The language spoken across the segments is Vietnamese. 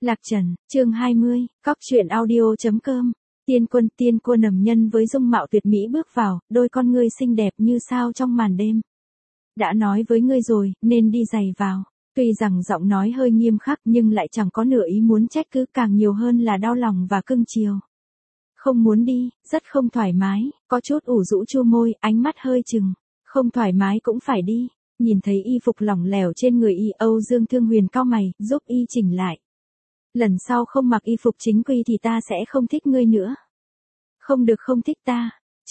Lạc Trần, chương 20, cóc truyện audio.com. Tiên quân ẩm nhân với dung mạo tuyệt mỹ bước vào, đôi con ngươi xinh đẹp như sao trong màn đêm. Đã nói với ngươi rồi, nên đi giày vào. Tuy rằng giọng nói hơi nghiêm khắc nhưng lại chẳng có nửa ý muốn trách cứ, càng nhiều hơn là đau lòng và cưng chiều. Không muốn đi, rất không thoải mái, có chút ủ rũ chu môi, ánh mắt hơi chừng. Không thoải mái cũng phải đi. Nhìn thấy y phục lỏng lẻo trên người y, Âu Dương Thương Huyền cau mày, giúp y chỉnh lại. Lần sau không mặc y phục chính quy thì ta sẽ không thích ngươi nữa. Không được không thích ta.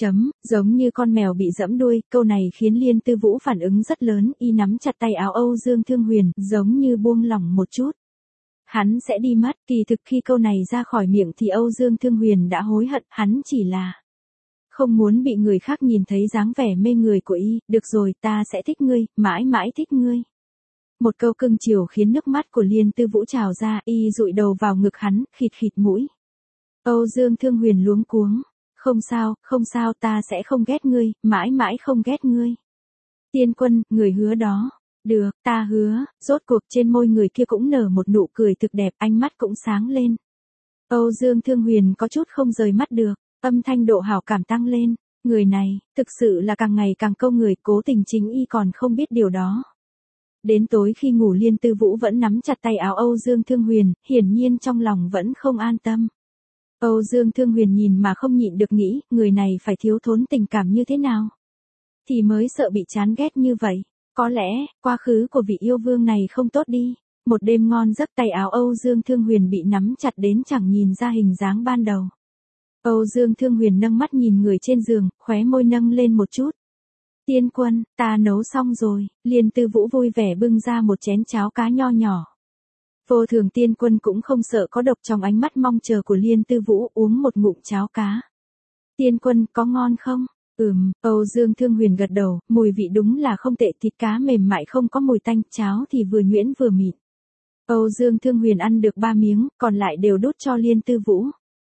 Giống như con mèo bị giẫm đuôi, câu này khiến Liên Tư Vũ phản ứng rất lớn, y nắm chặt tay áo Âu Dương Thương Huyền, giống như buông lỏng một chút. Hắn sẽ đi mất, kỳ thực khi câu này ra khỏi miệng thì Âu Dương Thương Huyền đã hối hận, hắn chỉ là không muốn bị người khác nhìn thấy dáng vẻ mê người của y, được rồi, ta sẽ thích ngươi, mãi mãi thích ngươi. Một câu cưng chiều khiến nước mắt của Liên Tư Vũ trào ra, y dụi đầu vào ngực hắn, khịt khịt mũi. Âu Dương Thương Huyền luống cuống. Không sao, ta sẽ không ghét ngươi, mãi mãi không ghét ngươi. Tiên quân, người hứa đó. Được, ta hứa, rốt cuộc trên môi người kia cũng nở một nụ cười thực đẹp, ánh mắt cũng sáng lên. Âu Dương Thương Huyền có chút không rời mắt được, âm thanh độ hảo cảm tăng lên. Người này, thực sự là càng ngày càng câu người, cố tình chính y còn không biết điều đó. Đến tối khi ngủ Liên Tư Vũ vẫn nắm chặt tay áo Âu Dương Thương Huyền, hiển nhiên trong lòng vẫn không an tâm. Âu Dương Thương Huyền nhìn mà không nhịn được nghĩ, người này phải thiếu thốn tình cảm như thế nào thì mới sợ bị chán ghét như vậy. Có lẽ, quá khứ của vị yêu vương này không tốt đi. Một đêm ngon giấc, tay áo Âu Dương Thương Huyền bị nắm chặt đến chẳng nhìn ra hình dáng ban đầu. Âu Dương Thương Huyền nâng mắt nhìn người trên giường, khóe môi nâng lên một chút. Tiên quân, ta nấu xong rồi. Liên Tư Vũ vui vẻ bưng ra một chén cháo cá nho nhỏ. Vô Thường Tiên quân cũng không sợ có độc, trong ánh mắt mong chờ của Liên Tư Vũ uống một ngụm cháo cá. Tiên quân, có ngon không? Âu Dương Thương Huyền gật đầu, mùi vị đúng là không tệ, thịt cá mềm mại không có mùi tanh, cháo thì vừa nhuyễn vừa mịn. Âu Dương Thương Huyền ăn được 3 miếng, còn lại đều đút cho Liên Tư Vũ.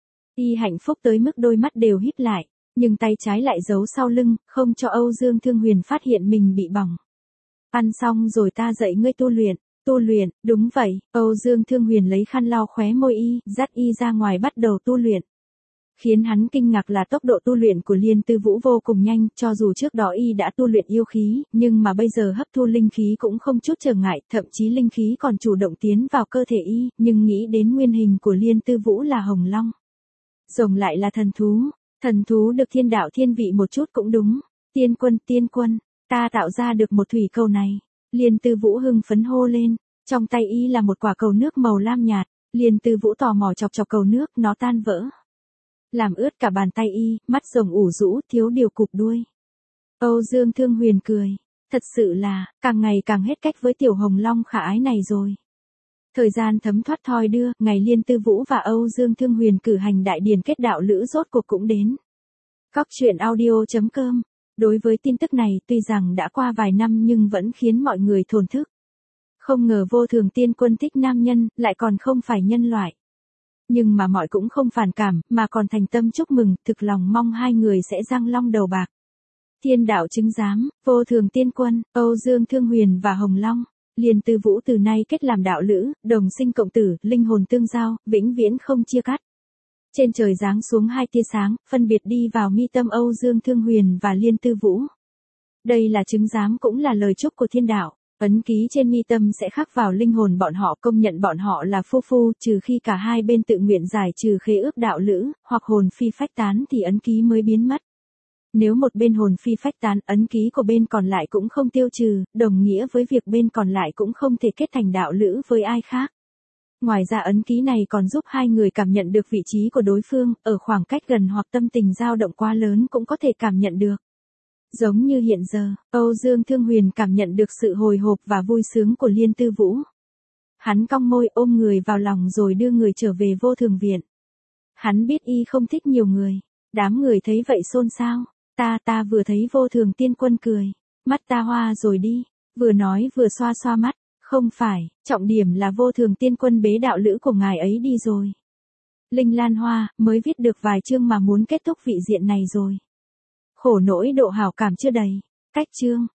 Y hạnh phúc tới mức đôi mắt đều híp lại, nhưng tay trái lại giấu sau lưng, không cho Âu Dương Thương Huyền phát hiện mình bị bỏng. Ăn xong rồi ta dạy ngươi tu luyện. Tu luyện, đúng vậy, Âu Dương Thương Huyền lấy khăn lau khóe môi y, dắt y ra ngoài bắt đầu tu luyện. Khiến hắn kinh ngạc là tốc độ tu luyện của Liên Tư Vũ vô cùng nhanh, cho dù trước đó y đã tu luyện yêu khí, nhưng mà bây giờ hấp thu linh khí cũng không chút trở ngại, thậm chí linh khí còn chủ động tiến vào cơ thể y, nhưng nghĩ đến nguyên hình của Liên Tư Vũ là hồng long. Rồng lại là thần thú được thiên đạo thiên vị một chút cũng đúng. Tiên quân, ta tạo ra được một thủy cầu này. Liên Tư Vũ hưng phấn hô lên, trong tay y là một quả cầu nước màu lam nhạt, Liên Tư Vũ tò mò chọc cầu nước, nó tan vỡ. Làm ướt cả bàn tay y, mắt rồng ủ rũ, thiếu điều cụp đuôi. Âu Dương Thương Huyền cười, thật sự là, càng ngày càng hết cách với tiểu hồng long khả ái này rồi. Thời gian thấm thoát thoi đưa, ngày Liên Tư Vũ và Âu Dương Thương Huyền cử hành đại điển kết đạo lữ rốt cuộc cũng đến. Cóc truyện audio.com. Đối với tin tức này, tuy rằng đã qua vài năm nhưng vẫn khiến mọi người thổn thức. Không ngờ Vô Thường Tiên quân thích nam nhân, lại còn không phải nhân loại. Nhưng mà mọi cũng không phản cảm, mà còn thành tâm chúc mừng, thực lòng mong hai người sẽ răng long đầu bạc. Thiên đạo chứng giám, Vô Thường Tiên quân, Âu Dương Thương Huyền và Hồng Long. Liên Tư Vũ từ nay kết làm đạo lữ, đồng sinh cộng tử, linh hồn tương giao, vĩnh viễn không chia cắt. Trên trời giáng xuống 2 tia sáng, phân biệt đi vào mi tâm Âu Dương Thương Huyền và Liên Tư Vũ. Đây là chứng giám cũng là lời chúc của thiên đạo, ấn ký trên mi tâm sẽ khắc vào linh hồn bọn họ, công nhận bọn họ là phu phu, trừ khi cả hai bên tự nguyện giải trừ khế ước đạo lữ, hoặc hồn phi phách tán thì ấn ký mới biến mất. Nếu một bên hồn phi phách tán, ấn ký của bên còn lại cũng không tiêu trừ, đồng nghĩa với việc bên còn lại cũng không thể kết thành đạo lữ với ai khác. Ngoài ra ấn ký này còn giúp hai người cảm nhận được vị trí của đối phương, ở khoảng cách gần hoặc tâm tình dao động quá lớn cũng có thể cảm nhận được. Giống như hiện giờ, Âu Dương Thương Huyền cảm nhận được sự hồi hộp và vui sướng của Liên Tư Vũ. Hắn cong môi ôm người vào lòng rồi đưa người trở về Vô Thường Viện. Hắn biết y không thích nhiều người. Đám người thấy vậy xôn xao. Ta vừa thấy Vô Thường Tiên quân cười. Mắt ta hoa rồi đi. Vừa nói vừa xoa xoa mắt. Không phải, trọng điểm là Vô Thường Tiên quân bế đạo lữ của ngài ấy đi rồi. Linh Lan Hoa, mới viết được vài chương mà muốn kết thúc vị diện này rồi. Khổ nỗi độ hảo cảm chưa đầy. Cách chương,